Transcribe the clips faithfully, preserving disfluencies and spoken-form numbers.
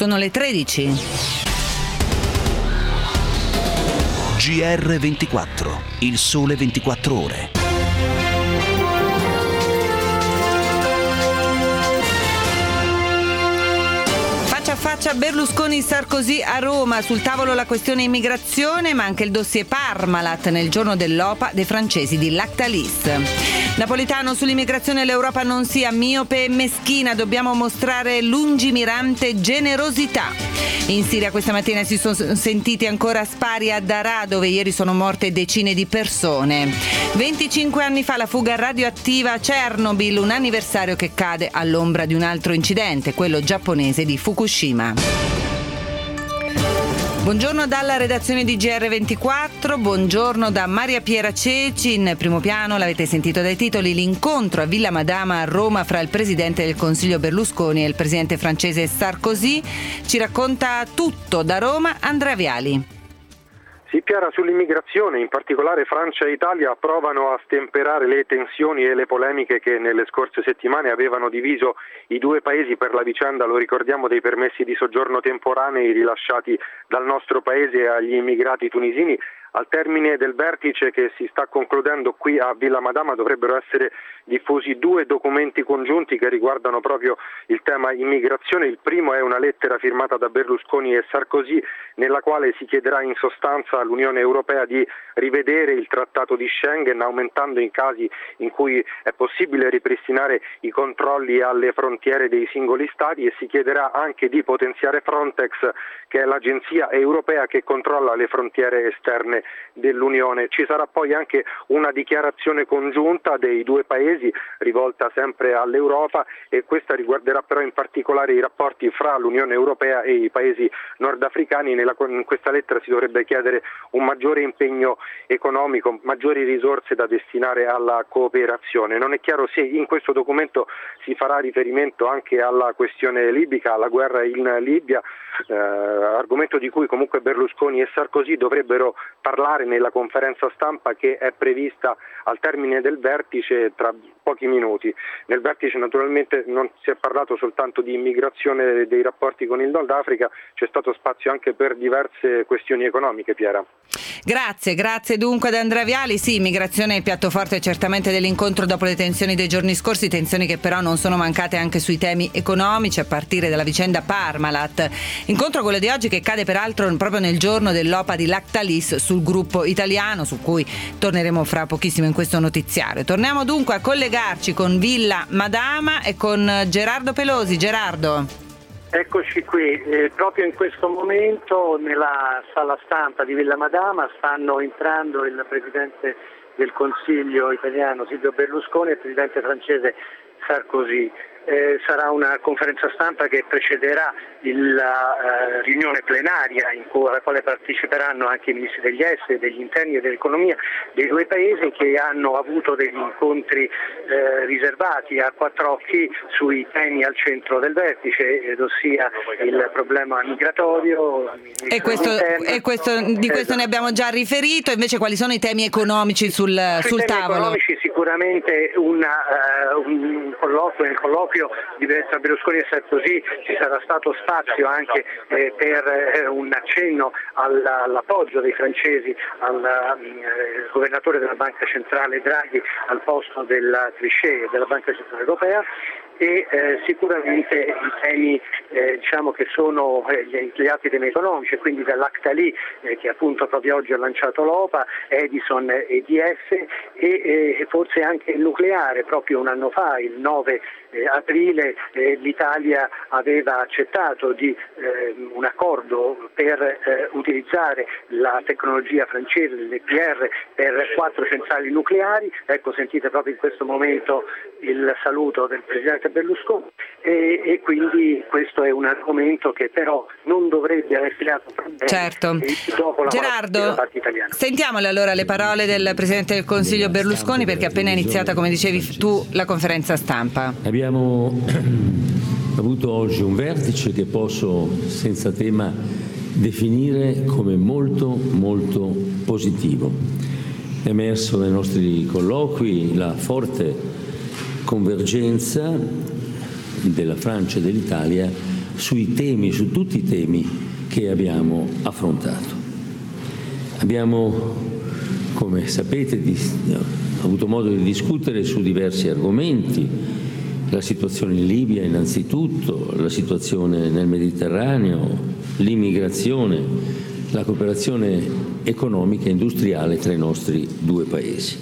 Sono le tredici. G R ventiquattro, il sole ventiquattro ore. Faccia a faccia Berlusconi-Sarkozy a Roma, sul tavolo la questione immigrazione, ma anche il dossier Parmalat nel giorno dell'O P A dei francesi di Lactalis. Napolitano: sull'immigrazione l'Europa non sia miope e meschina, dobbiamo mostrare lungimirante generosità. In Siria questa mattina si sono sentiti ancora spari a Daraa, dove ieri sono morte decine di persone. venticinque anni fa la fuga radioattiva a Chernobyl, un anniversario che cade all'ombra di un altro incidente, quello giapponese di Fukushima. Buongiorno dalla redazione di G R ventiquattro, buongiorno da Maria Piera Ceci. In primo piano, l'avete sentito dai titoli, l'incontro a Villa Madama a Roma fra il Presidente del Consiglio Berlusconi e il Presidente francese Sarkozy. Ci racconta tutto da Roma Andrea Viali. Sì, Chiara, sull'immigrazione, in particolare Francia e Italia provano a stemperare le tensioni e le polemiche che nelle scorse settimane avevano diviso i due paesi per la vicenda, lo ricordiamo, dei permessi di soggiorno temporanei rilasciati dal nostro paese agli immigrati tunisini. Al termine del vertice che si sta concludendo qui a Villa Madama dovrebbero essere diffusi due documenti congiunti che riguardano proprio il tema immigrazione. Il primo è una lettera firmata da Berlusconi e Sarkozy nella quale si chiederà in sostanza all'Unione Europea di rivedere il trattato di Schengen, aumentando in casi in cui è possibile ripristinare i controlli alle frontiere dei singoli stati, e si chiederà anche di potenziare Frontex, che è l'agenzia europea che controlla le frontiere esterne dell'Unione. Ci sarà poi anche una dichiarazione congiunta dei due paesi rivolta sempre all'Europa, e questa riguarderà però in particolare i rapporti fra l'Unione Europea e i paesi nordafricani. Nella, in questa lettera si dovrebbe chiedere un maggiore impegno economico, maggiori risorse da destinare alla cooperazione. Non è chiaro se in questo documento si farà riferimento anche alla questione libica, alla guerra in Libia, eh, argomento di cui comunque Berlusconi e Sarkozy dovrebbero parlare nella conferenza stampa che è prevista al termine del vertice tra pochi minuti. Nel vertice naturalmente non si è parlato soltanto di immigrazione e dei rapporti con il Nord Africa, c'è stato spazio anche per diverse questioni economiche, Piera. Grazie, grazie dunque ad Andrea Viali. Sì, immigrazione è il piatto forte certamente dell'incontro dopo le tensioni dei giorni scorsi, tensioni che però non sono mancate anche sui temi economici, a partire dalla vicenda Parmalat. Incontro quello di oggi che cade peraltro proprio nel giorno dell'O P A di Lactalis sul gruppo italiano, su cui torneremo fra pochissimo in questo notiziario. Torniamo dunque a collegarci con Villa Madama e con Gerardo Pelosi. Gerardo. Eccoci qui, eh, proprio in questo momento nella sala stampa di Villa Madama stanno entrando il Presidente del Consiglio italiano Silvio Berlusconi e il Presidente francese Sarkozy. Eh, sarà una conferenza stampa che precederà il, la uh, riunione plenaria in cui, alla quale parteciperanno anche i ministri degli esteri, degli interni e dell'economia dei due paesi, che hanno avuto degli incontri eh, riservati a quattro occhi sui temi al centro del vertice, ed ossia il problema migratorio. E, questo, e questo, di questo esatto. Ne abbiamo già riferito. Invece quali sono i temi economici sul, sul temi tavolo? Economici sicuramente una, uh, un colloquio, nel colloquio di tra Berlusconi e Sarkozy ci sarà stato spazio anche eh, per eh, un accenno alla, all'appoggio dei francesi al eh, governatore della Banca Centrale Draghi al posto della Trichet della Banca Centrale Europea, e eh, sicuramente i temi eh, diciamo che sono eh, gli, gli altri temi economici, quindi dall'Actali eh, che appunto proprio oggi ha lanciato l'O P A, Edison E D F e, e forse anche il nucleare. Proprio un anno fa, il nove eh, aprile, eh, l'Italia aveva accettato di, eh, un accordo per eh, utilizzare la tecnologia francese dell'E P R per quattro centrali nucleari. Ecco, sentite proprio in questo momento il saluto del Presidente Berlusconi, e, e quindi questo è un argomento che però non dovrebbe aver creato problemi. Certo. Dopo la Gerardo, parte italiana. Sentiamole allora le parole del Presidente del Consiglio Berlusconi, perché appena è iniziata, come dicevi tu, la conferenza stampa. Abbiamo avuto oggi un vertice che posso senza tema definire come molto molto positivo. È emerso nei nostri colloqui la forte convergenza della Francia e dell'Italia sui temi, su tutti i temi che abbiamo affrontato. Abbiamo, come sapete, avuto modo di discutere su diversi argomenti: la situazione in Libia innanzitutto, la situazione nel Mediterraneo, l'immigrazione, la cooperazione economica e industriale tra i nostri due paesi.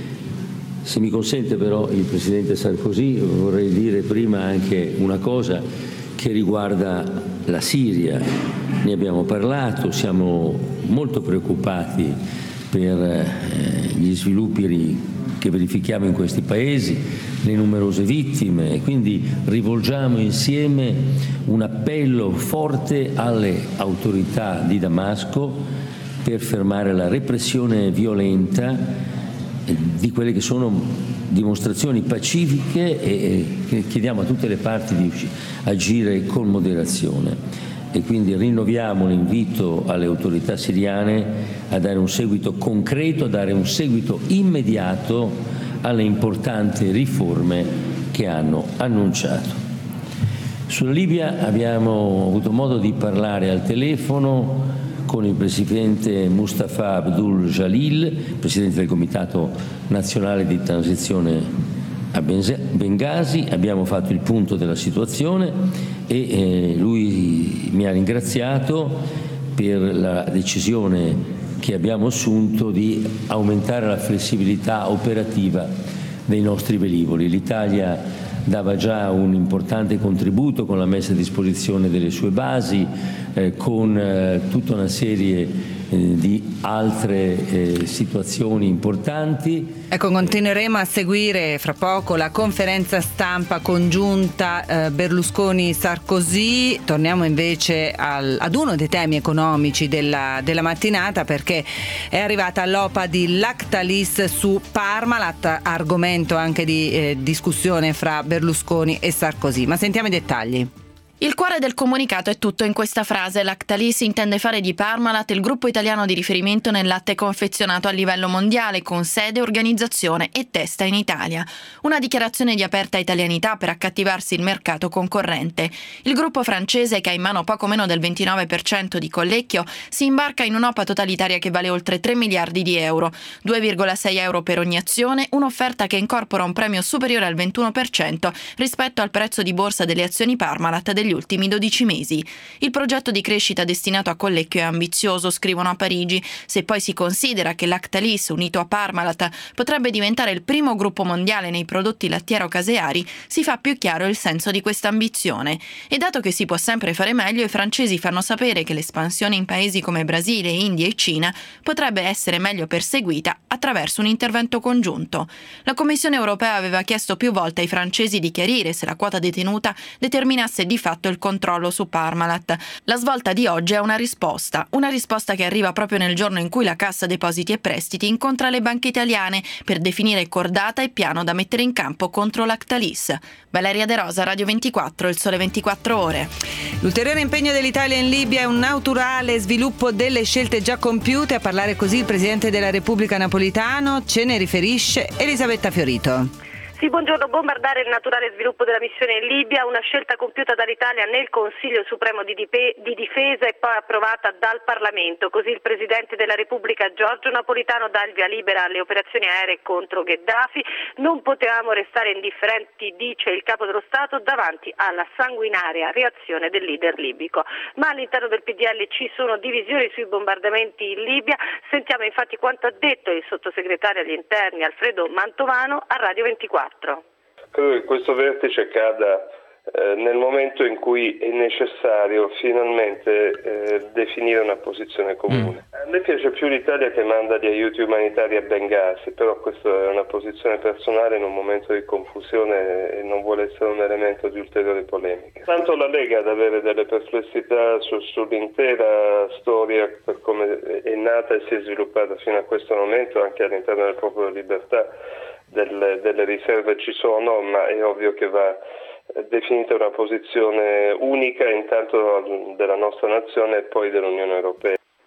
Se mi consente però il Presidente Sarkozy, vorrei dire prima anche una cosa che riguarda la Siria. Ne abbiamo parlato, siamo molto preoccupati per eh, gli sviluppi che verifichiamo in questi paesi, le numerose vittime, e quindi rivolgiamo insieme un appello forte alle autorità di Damasco per fermare la repressione violenta di quelle che sono dimostrazioni pacifiche, e chiediamo a tutte le parti di agire con moderazione. E quindi rinnoviamo l'invito alle autorità siriane a dare un seguito concreto, a dare un seguito immediato alle importanti riforme che hanno annunciato. Sulla Libia abbiamo avuto modo di parlare al telefono con il presidente Mustafa Abdul Jalil, presidente del Comitato Nazionale di Transizione a Bengasi. Abbiamo fatto il punto della situazione e eh, lui mi ha ringraziato per la decisione che abbiamo assunto di aumentare la flessibilità operativa dei nostri velivoli. L'Italia dava già un importante contributo con la messa a disposizione delle sue basi, eh, con eh, tutta una serie eh, di altre eh, situazioni importanti. Ecco, continueremo a seguire fra poco la conferenza stampa congiunta eh, Berlusconi-Sarkozy. Torniamo invece al, ad uno dei temi economici della, della mattinata, perché è arrivata l'O P A di Lactalis su Parmalat, argomento anche di eh, discussione fra Berlusconi e Sarkozy. Ma sentiamo i dettagli. Il cuore del comunicato è tutto in questa frase. Lactalis intende fare di Parmalat il gruppo italiano di riferimento nel latte confezionato a livello mondiale, con sede, organizzazione e testa in Italia. Una dichiarazione di aperta italianità per accattivarsi il mercato concorrente. Il gruppo francese, che ha in mano poco meno del ventinove per cento di Collecchio, si imbarca in un'O P A totalitaria che vale oltre tre miliardi di euro, due virgola sei euro per ogni azione, un'offerta che incorpora un premio superiore al ventuno per cento rispetto al prezzo di borsa delle azioni Parmalat degli ultimi dodici mesi. Il progetto di crescita destinato a Collecchio è ambizioso, scrivono a Parigi. Se poi si considera che Lactalis, unito a Parmalat, potrebbe diventare il primo gruppo mondiale nei prodotti lattiero-caseari, si fa più chiaro il senso di questa ambizione. E dato che si può sempre fare meglio, i francesi fanno sapere che l'espansione in paesi come Brasile, India e Cina potrebbe essere meglio perseguita attraverso un intervento congiunto. La Commissione europea aveva chiesto più volte ai francesi di chiarire se la quota detenuta determinasse di fatto il controllo su Parmalat. La svolta di oggi è una risposta, una risposta che arriva proprio nel giorno in cui la Cassa Depositi e Prestiti incontra le banche italiane per definire cordata e piano da mettere in campo contro Lactalis. Valeria De Rosa, Radio ventiquattro, Il Sole ventiquattro Ore. L'ulteriore impegno dell'Italia in Libia è un naturale sviluppo delle scelte già compiute. A parlare così il Presidente della Repubblica Napolitano. Ce ne riferisce Elisabetta Fiorito. Sì, buongiorno. Bombardare il naturale sviluppo della missione in Libia, una scelta compiuta dall'Italia nel Consiglio Supremo di, Dipe- di Difesa e poi approvata dal Parlamento. Così il Presidente della Repubblica Giorgio Napolitano dà il via libera alle operazioni aeree contro Gheddafi. Non potevamo restare indifferenti, dice il Capo dello Stato, davanti alla sanguinaria reazione del leader libico. Ma all'interno del P D L ci sono divisioni sui bombardamenti in Libia. Sentiamo infatti quanto ha detto il sottosegretario agli interni Alfredo Mantovano a Radio ventiquattro. Credo che questo vertice cada eh, nel momento in cui è necessario finalmente eh, definire una posizione comune. Mm. A me piace più l'Italia che manda gli aiuti umanitari a Bengasi, però questa è una posizione personale in un momento di confusione e non vuole essere un elemento di ulteriore polemica. Tanto la Lega ad avere delle perplessità su, sull'intera storia per come è nata e si è sviluppata fino a questo momento, anche all'interno del Popolo Libertà. Delle, delle riserve ci sono, ma è ovvio che va definita una posizione unica intanto della nostra nazione e poi dell'Unione Europea.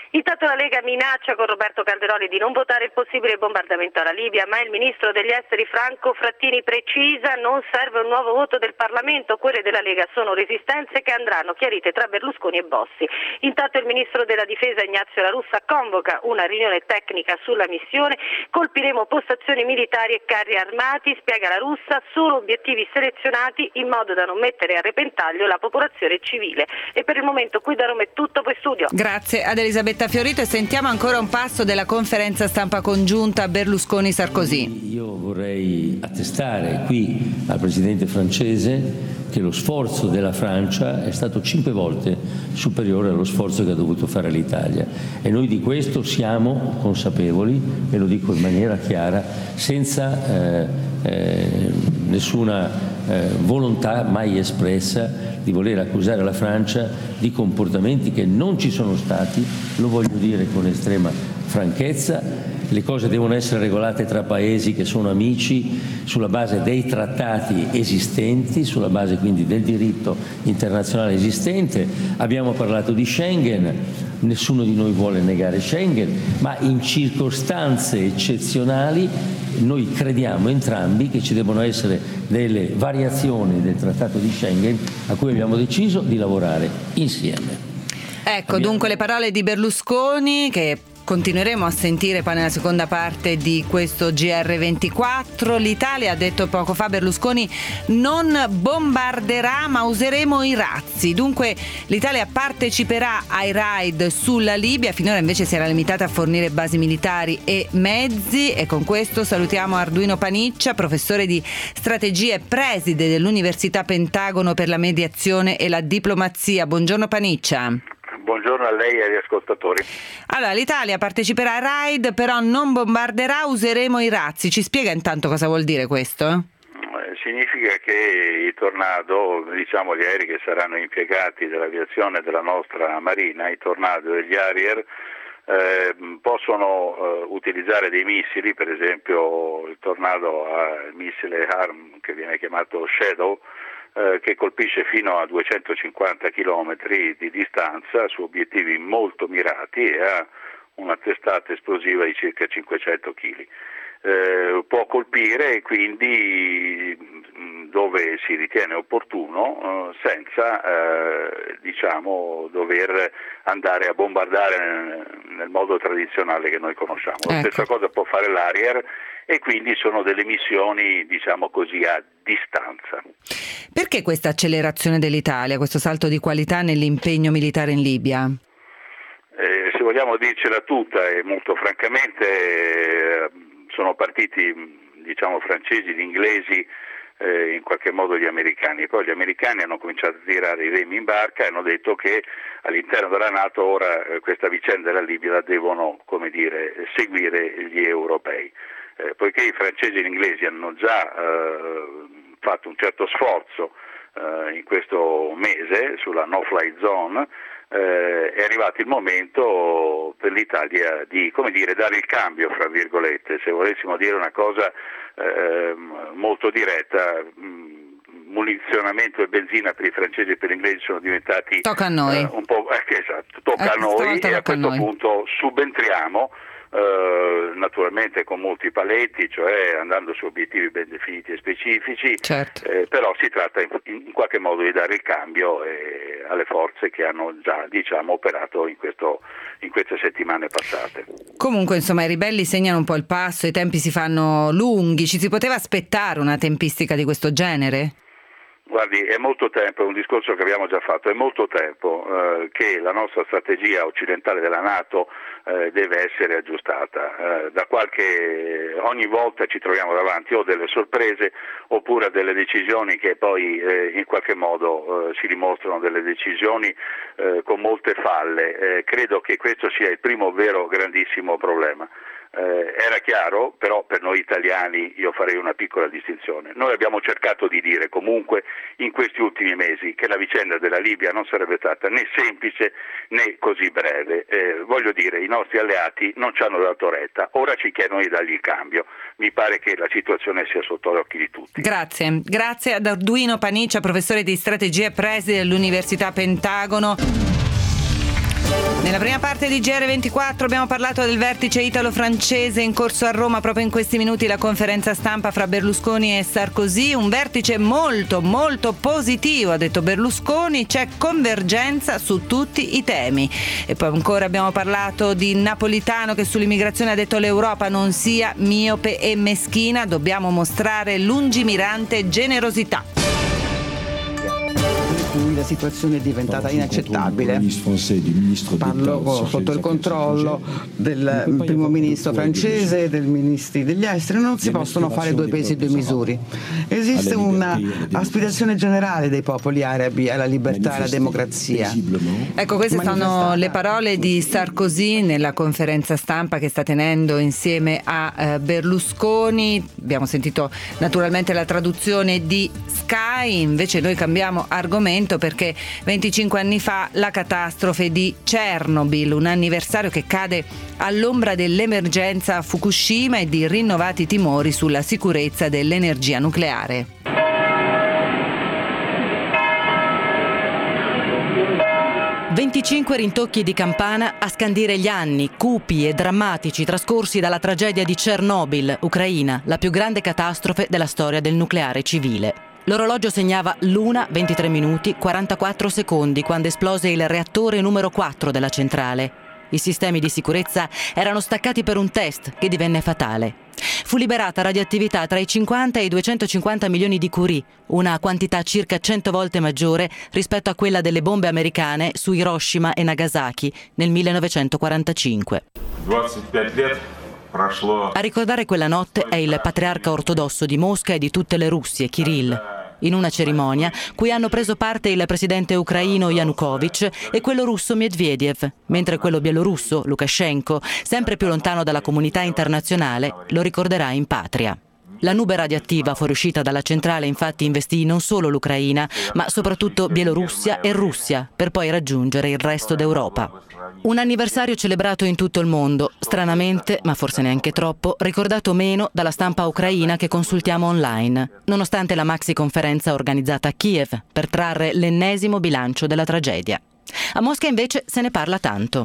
Intanto la Lega minaccia con Roberto Calderoli di non votare il possibile bombardamento alla Libia, ma il ministro degli esteri Franco Frattini precisa: non serve un nuovo voto del Parlamento, quelle della Lega sono resistenze che andranno chiarite tra Berlusconi e Bossi. Intanto il ministro della difesa Ignazio La Russa convoca una riunione tecnica sulla missione. Colpiremo postazioni militari e carri armati, spiega La Russa, solo obiettivi selezionati in modo da non mettere a repentaglio la popolazione civile. E per il momento qui da Roma è tutto, poi studio. Grazie ad Elisabetta Fiorito, e sentiamo ancora un passo della conferenza stampa congiunta Berlusconi-Sarkozy. Io vorrei attestare qui al presidente francese che lo sforzo della Francia è stato cinque volte superiore allo sforzo che ha dovuto fare l'Italia, e noi di questo siamo consapevoli, e lo dico in maniera chiara, senza eh, eh, nessuna eh, volontà mai espressa di voler accusare la Francia di comportamenti che non ci sono stati. Lo voglio dire con estrema franchezza. Le cose devono essere regolate tra paesi che sono amici sulla base dei trattati esistenti, sulla base quindi del diritto internazionale esistente. Abbiamo parlato di Schengen, nessuno di noi vuole negare Schengen, ma in circostanze eccezionali noi crediamo entrambi che ci devono essere delle variazioni del trattato di Schengen a cui abbiamo deciso di lavorare insieme. Ecco, Abbiamo... dunque le parole di Berlusconi che continueremo a sentire poi nella seconda parte di questo G R ventiquattro. L'Italia, ha detto poco fa Berlusconi, non bombarderà ma useremo i razzi. Dunque l'Italia parteciperà ai raid sulla Libia, finora invece si era limitata a fornire basi militari e mezzi. E con questo salutiamo Arduino Paniccia, professore di strategia e preside dell'Università Pentagono per la mediazione e la diplomazia. Buongiorno Paniccia. Buongiorno a lei e agli ascoltatori. Allora, l'Italia parteciperà ai raid, però non bombarderà, useremo i razzi. Ci spiega intanto cosa vuol dire questo? Eh, significa che i Tornado, diciamo gli aerei che saranno impiegati dell'aviazione della nostra Marina, i Tornado e gli Harrier, eh, possono eh, utilizzare dei missili, per esempio il Tornado ha il missile A R M che viene chiamato Shadow, Eh, che colpisce fino a duecentocinquanta chilometri di distanza su obiettivi molto mirati e ha una testata esplosiva di circa cinquecento chili. Eh, può colpire e quindi dove si ritiene opportuno eh, senza eh, diciamo dover andare a bombardare nel, nel modo tradizionale che noi conosciamo. Ecco. La stessa cosa può fare l'Harrier, e quindi sono delle missioni, diciamo così, a distanza. Perché questa accelerazione dell'Italia, questo salto di qualità nell'impegno militare in Libia? Eh, se vogliamo dircela tutta, e molto francamente eh, sono partiti, diciamo, francesi, gli inglesi, eh, in qualche modo gli americani. Poi gli americani hanno cominciato a tirare i remi in barca e hanno detto che all'interno della NATO ora eh, questa vicenda della Libia la devono, come dire, seguire gli europei. Eh, poiché i francesi e gli inglesi hanno già eh, fatto un certo sforzo eh, in questo mese sulla no-fly zone, eh, è arrivato il momento per l'Italia di, come dire, dare il cambio, fra virgolette. Se volessimo dire una cosa eh, molto diretta, mh, munizionamento e benzina per i francesi e per gli inglesi sono diventati tocca a noi. Eh, un po', eh, esatto, tocca eh, a noi, e a questo noi. punto subentriamo. Uh, naturalmente con molti paletti, cioè andando su obiettivi ben definiti e specifici, certo. eh, però si tratta in, in qualche modo di dare il cambio eh, alle forze che hanno già, diciamo, operato in, questo, in queste settimane passate. Comunque, insomma, i ribelli segnano un po' il passo, i tempi si fanno lunghi. Ci si poteva aspettare una tempistica di questo genere? Guardi, è molto tempo, è un discorso che abbiamo già fatto, è molto tempo eh, che la nostra strategia occidentale della NATO eh, deve essere aggiustata. Eh, da qualche, ogni volta ci troviamo davanti o delle sorprese oppure a delle decisioni che poi eh, in qualche modo eh, si dimostrano delle decisioni eh, con molte falle. Eh, credo che questo sia il primo vero grandissimo problema. Eh, era chiaro, però per noi italiani io farei una piccola distinzione. Noi abbiamo cercato di dire comunque in questi ultimi mesi che la vicenda della Libia non sarebbe stata né semplice né così breve. Eh, voglio dire, i nostri alleati non ci hanno dato retta, ora ci chiedono di dargli il cambio. Mi pare che la situazione sia sotto gli occhi di tutti. Grazie, grazie ad Arduino Paniccia, professore di strategia e preside dell'Università Pentagono. Nella prima parte di G R ventiquattro abbiamo parlato del vertice italo-francese in corso a Roma, proprio in questi minuti la conferenza stampa fra Berlusconi e Sarkozy, un vertice molto molto positivo, ha detto Berlusconi, c'è convergenza su tutti i temi. E poi ancora abbiamo parlato di Napolitano che sull'immigrazione ha detto l'Europa non sia miope e meschina, dobbiamo mostrare lungimirante generosità. Cui la situazione è diventata inaccettabile. Parlo sotto il controllo del primo ministro francese e del ministro degli esteri. Non si possono fare due pesi e due misure. Esiste un'aspirazione generale dei popoli arabi alla libertà e alla democrazia. Ecco, queste sono le parole di Sarkozy nella conferenza stampa che sta tenendo insieme a Berlusconi. Abbiamo sentito naturalmente la traduzione di Sky, invece noi cambiamo argomento perché venticinque anni fa la catastrofe di Chernobyl, un anniversario che cade all'ombra dell'emergenza a Fukushima e di rinnovati timori sulla sicurezza dell'energia nucleare. venticinque rintocchi di campana a scandire gli anni cupi e drammatici trascorsi dalla tragedia di Chernobyl, Ucraina, la più grande catastrofe della storia del nucleare civile. L'orologio segnava l'una ventitré minuti quarantaquattro secondi quando esplose il reattore numero quattro della centrale. I sistemi di sicurezza erano staccati per un test che divenne fatale. Fu liberata radioattività tra i cinquanta e i duecentocinquanta milioni di curie, una quantità circa cento volte maggiore rispetto a quella delle bombe americane su Hiroshima e Nagasaki nel millenovecentoquarantacinque. A ricordare quella notte è il patriarca ortodosso di Mosca e di tutte le Russie, Kirill, in una cerimonia cui hanno preso parte il presidente ucraino Yanukovych e quello russo Medvedev, mentre quello bielorusso, Lukashenko, sempre più lontano dalla comunità internazionale, lo ricorderà in patria. La nube radioattiva fuoriuscita dalla centrale infatti investì non solo l'Ucraina, ma soprattutto Bielorussia e Russia, per poi raggiungere il resto d'Europa. Un anniversario celebrato in tutto il mondo, stranamente, ma forse neanche troppo, ricordato meno dalla stampa ucraina che consultiamo online, nonostante la maxi conferenza organizzata a Kiev per trarre l'ennesimo bilancio della tragedia. A Mosca invece se ne parla tanto.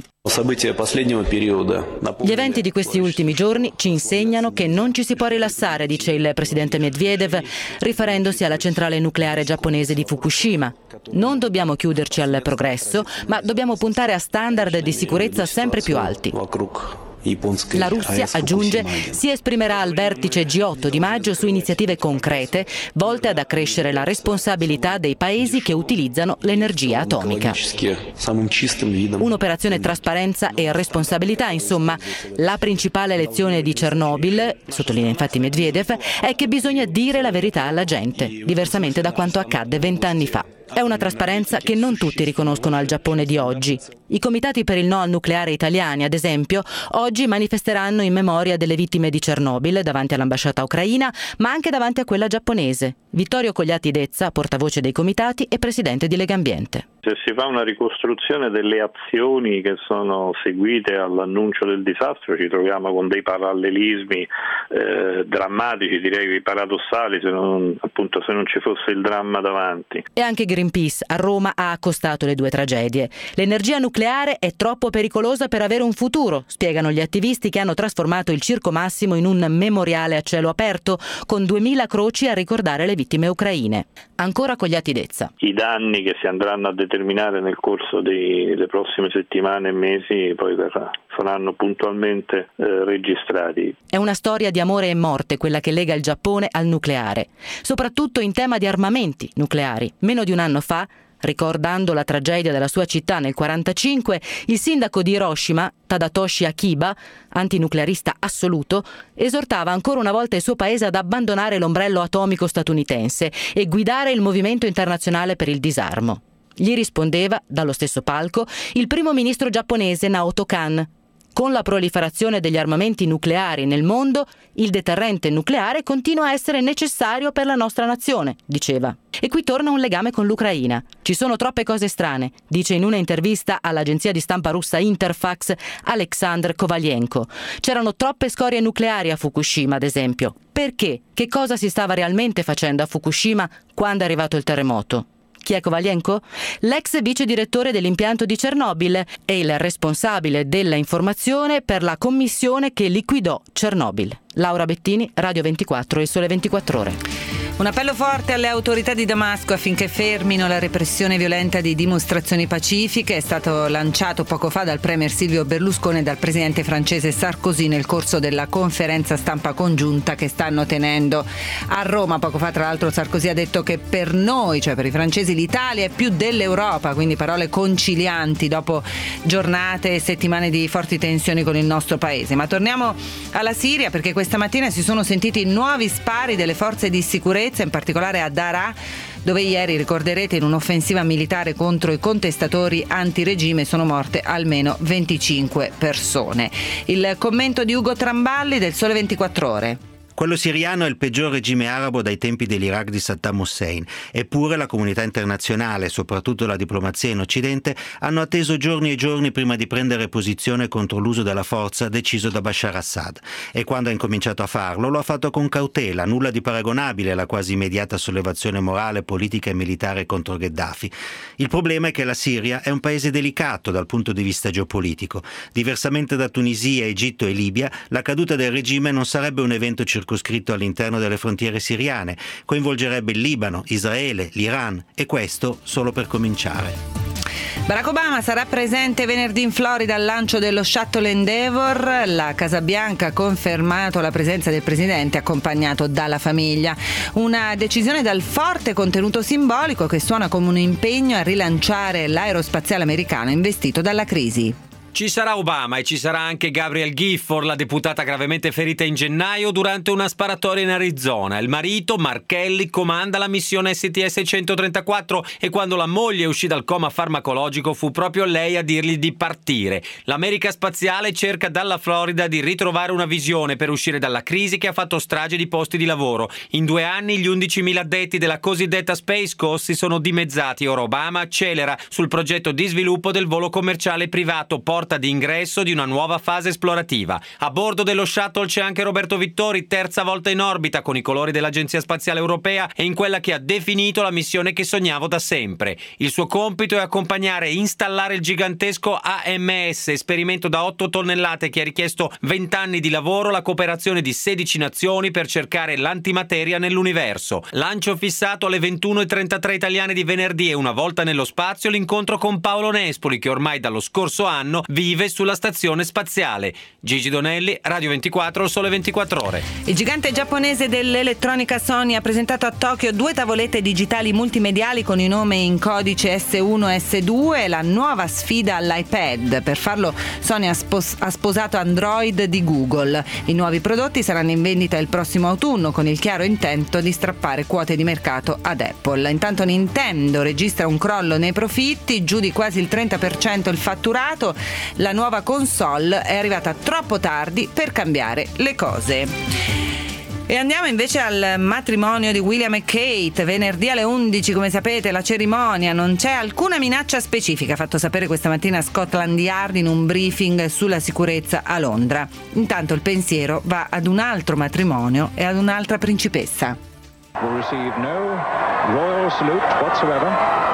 Gli eventi di questi ultimi giorni ci insegnano che non ci si può rilassare, dice il presidente Medvedev, riferendosi alla centrale nucleare giapponese di Fukushima. Non dobbiamo chiuderci al progresso, ma dobbiamo puntare a standard di sicurezza sempre più alti. La Russia, aggiunge, si esprimerà al vertice G otto di maggio su iniziative concrete volte ad accrescere la responsabilità dei paesi che utilizzano l'energia atomica. Un'operazione trasparenza e responsabilità, insomma. La principale lezione di Chernobyl, sottolinea infatti Medvedev, è che bisogna dire la verità alla gente, diversamente da quanto accadde vent'anni fa. È una trasparenza che non tutti riconoscono al Giappone di oggi. I comitati per il no al nucleare italiani, ad esempio, oggi manifesteranno in memoria delle vittime di Chernobyl davanti all'ambasciata ucraina, ma anche davanti a quella giapponese. Vittorio Cogliati Dezza, portavoce dei comitati e presidente di Legambiente. Se si fa una ricostruzione delle azioni che sono seguite all'annuncio del disastro, ci troviamo con dei parallelismi eh, drammatici, direi paradossali, se non, appunto, se non ci fosse il dramma davanti. E anche Greenpeace a Roma ha accostato le due tragedie. L'energia nucleare è troppo pericolosa per avere un futuro, spiegano gli attivisti che hanno trasformato il Circo Massimo in un memoriale a cielo aperto con duemila croci a ricordare le vittime ucraine. Ancora Cogliati Dezza. I danni che si andranno a determinare nel corso delle prossime settimane e mesi poi verrà, saranno puntualmente eh, registrati. È una storia di amore e morte quella che lega il Giappone al nucleare, soprattutto in tema di armamenti nucleari. Meno di un anno fa, ricordando la tragedia della sua città nel quarantacinque, il sindaco di Hiroshima, Tadatoshi Akiba, antinuclearista assoluto, esortava ancora una volta il suo paese ad abbandonare l'ombrello atomico statunitense e guidare il movimento internazionale per il disarmo. Gli rispondeva, dallo stesso palco, il primo ministro giapponese Naoto Kan. Con la proliferazione degli armamenti nucleari nel mondo, il deterrente nucleare continua a essere necessario per la nostra nazione, diceva. E qui torna un legame con l'Ucraina. Ci sono troppe cose strane, dice in una intervista all'agenzia di stampa russa Interfax Alexander Kovalyenko. C'erano troppe scorie nucleari a Fukushima, ad esempio. Perché? Che cosa si stava realmente facendo a Fukushima quando è arrivato il terremoto? Chi è Kovalenko? L'ex vice direttore dell'impianto di Chernobyl e il responsabile della informazione per la commissione che liquidò Chernobyl. Laura Bettini, Radio ventiquattro e Sole ventiquattro Ore. Un appello forte alle autorità di Damasco affinché fermino la repressione violenta di dimostrazioni pacifiche è stato lanciato poco fa dal premier Silvio Berlusconi e dal presidente francese Sarkozy nel corso della conferenza stampa congiunta che stanno tenendo a Roma. Poco fa, tra l'altro, Sarkozy ha detto che per noi, cioè per i francesi, l'Italia è più dell'Europa, quindi parole concilianti dopo giornate e settimane di forti tensioni con il nostro paese. Ma torniamo alla Siria, perché questa mattina si sono sentiti nuovi spari delle forze di sicurezza, in particolare a Daraa, dove ieri, ricorderete, in un'offensiva militare contro i contestatori antiregime sono morte almeno venticinque persone. Il commento di Ugo Tramballi del Sole ventiquattro Ore. Quello siriano è il peggior regime arabo dai tempi dell'Iraq di Saddam Hussein, eppure la comunità internazionale, soprattutto la diplomazia in Occidente, hanno atteso giorni e giorni prima di prendere posizione contro l'uso della forza deciso da Bashar Assad. E quando ha incominciato a farlo, lo ha fatto con cautela, nulla di paragonabile alla quasi immediata sollevazione morale, politica e militare contro Gheddafi. Il problema è che la Siria è un paese delicato dal punto di vista geopolitico. Diversamente da Tunisia, Egitto e Libia, la caduta del regime non sarebbe un evento circoscritto circoscritto all'interno delle frontiere siriane, coinvolgerebbe il Libano, Israele, l'Iran, e questo solo per cominciare. Barack Obama sarà presente venerdì in Florida al lancio dello Shuttle Endeavour. La Casa Bianca ha confermato la presenza del presidente accompagnato dalla famiglia. Una decisione dal forte contenuto simbolico che suona come un impegno a rilanciare l'aerospaziale americano investito dalla crisi. Ci sarà Obama e ci sarà anche Gabrielle Gifford, la deputata gravemente ferita in gennaio durante una sparatoria in Arizona. Il marito, Mark Kelly, comanda la missione S T S centotrentaquattro e quando la moglie uscì dal coma farmacologico fu proprio lei a dirgli di partire. L'America spaziale cerca dalla Florida di ritrovare una visione per uscire dalla crisi che ha fatto strage di posti di lavoro. In due anni gli undicimila addetti della cosiddetta Space Coast si sono dimezzati. Ora Obama accelera sul progetto di sviluppo del volo commerciale privato, porta di ingresso di una nuova fase esplorativa. A bordo dello shuttle c'è anche Roberto Vittori, terza volta in orbita con i colori dell'Agenzia Spaziale Europea e in quella che ha definito la missione che sognavo da sempre. Il suo compito è accompagnare e installare il gigantesco A M S, esperimento da otto tonnellate che ha richiesto venti anni di lavoro, la cooperazione di sedici nazioni per cercare l'antimateria nell'universo. Lancio fissato alle ventuno e trentatré italiane di venerdì e una volta nello spazio l'incontro con Paolo Nespoli, che ormai dallo scorso anno vive sulla stazione spaziale. Gigi Donelli, Radio ventiquattro, Sole ventiquattro Ore. Il gigante giapponese dell'elettronica Sony ha presentato a Tokyo due tavolette digitali multimediali con i nomi in codice S uno e S due, la nuova sfida all'iPad. Per farlo Sony ha, spos- ha sposato Android di Google. I nuovi prodotti saranno in vendita il prossimo autunno con il chiaro intento di strappare quote di mercato ad Apple. Intanto Nintendo registra un crollo nei profitti, giù di quasi il trenta per cento il fatturato. La nuova console è arrivata troppo tardi per cambiare le cose. E andiamo invece al matrimonio di William e Kate. Venerdì alle undici, come sapete, la cerimonia. Non c'è alcuna minaccia specifica, ha fatto sapere questa mattina Scotland Yard in un briefing sulla sicurezza a Londra. Intanto il pensiero va ad un altro matrimonio e ad un'altra principessa. Will receive no royal salute whatsoever.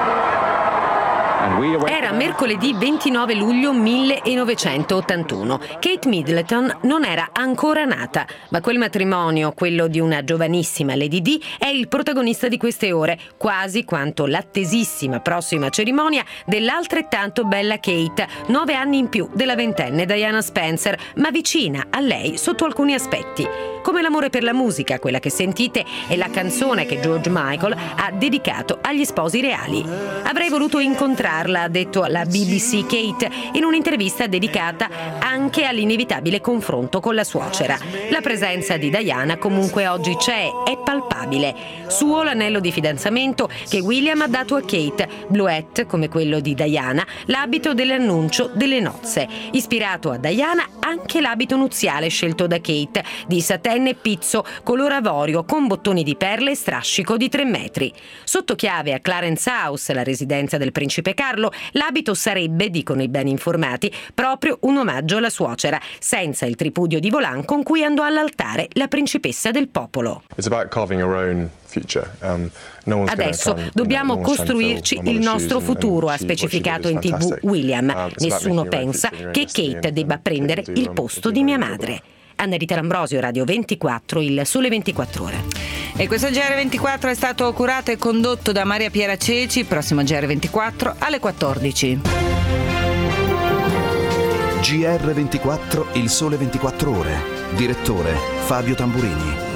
Era mercoledì ventinove luglio millenovecentottantuno. Kate Middleton non era ancora nata, ma quel matrimonio, quello di una giovanissima Lady Di, è il protagonista di queste ore, quasi quanto l'attesissima prossima cerimonia dell'altrettanto bella Kate, nove anni in più della ventenne Diana Spencer, ma vicina a lei sotto alcuni aspetti. Come l'amore per la musica, quella che sentite è la canzone che George Michael ha dedicato agli sposi reali. Avrei voluto incontrarla, ha detto alla B B C Kate in un'intervista dedicata anche all'inevitabile confronto con la suocera. La presenza di Diana comunque oggi c'è, è palpabile. Suo l'anello di fidanzamento che William ha dato a Kate, bluette come quello di Diana, l'abito dell'annuncio delle nozze. Ispirato a Diana anche l'abito nuziale scelto da Kate, di satè pizzo color avorio con bottoni di perle e strascico di tre metri. Sotto chiave a Clarence House, la residenza del principe Carlo, l'abito sarebbe, dicono i ben informati, proprio un omaggio alla suocera, senza il tripudio di volant con cui andò all'altare la principessa del popolo. It's about carving your own Adesso dobbiamo costruirci il nostro futuro, ha specificato in tivù William. Nessuno pensa che Kate debba prendere il posto di mia madre. Anna Rita Lambrosio, Radio ventiquattro, Il Sole ventiquattro Ore. E questo G R ventiquattro è stato curato e condotto da Maria Piera Ceci. Prossimo G R ventiquattro alle quattordici. G R ventiquattro, Il Sole ventiquattro Ore. Direttore Fabio Tamburini.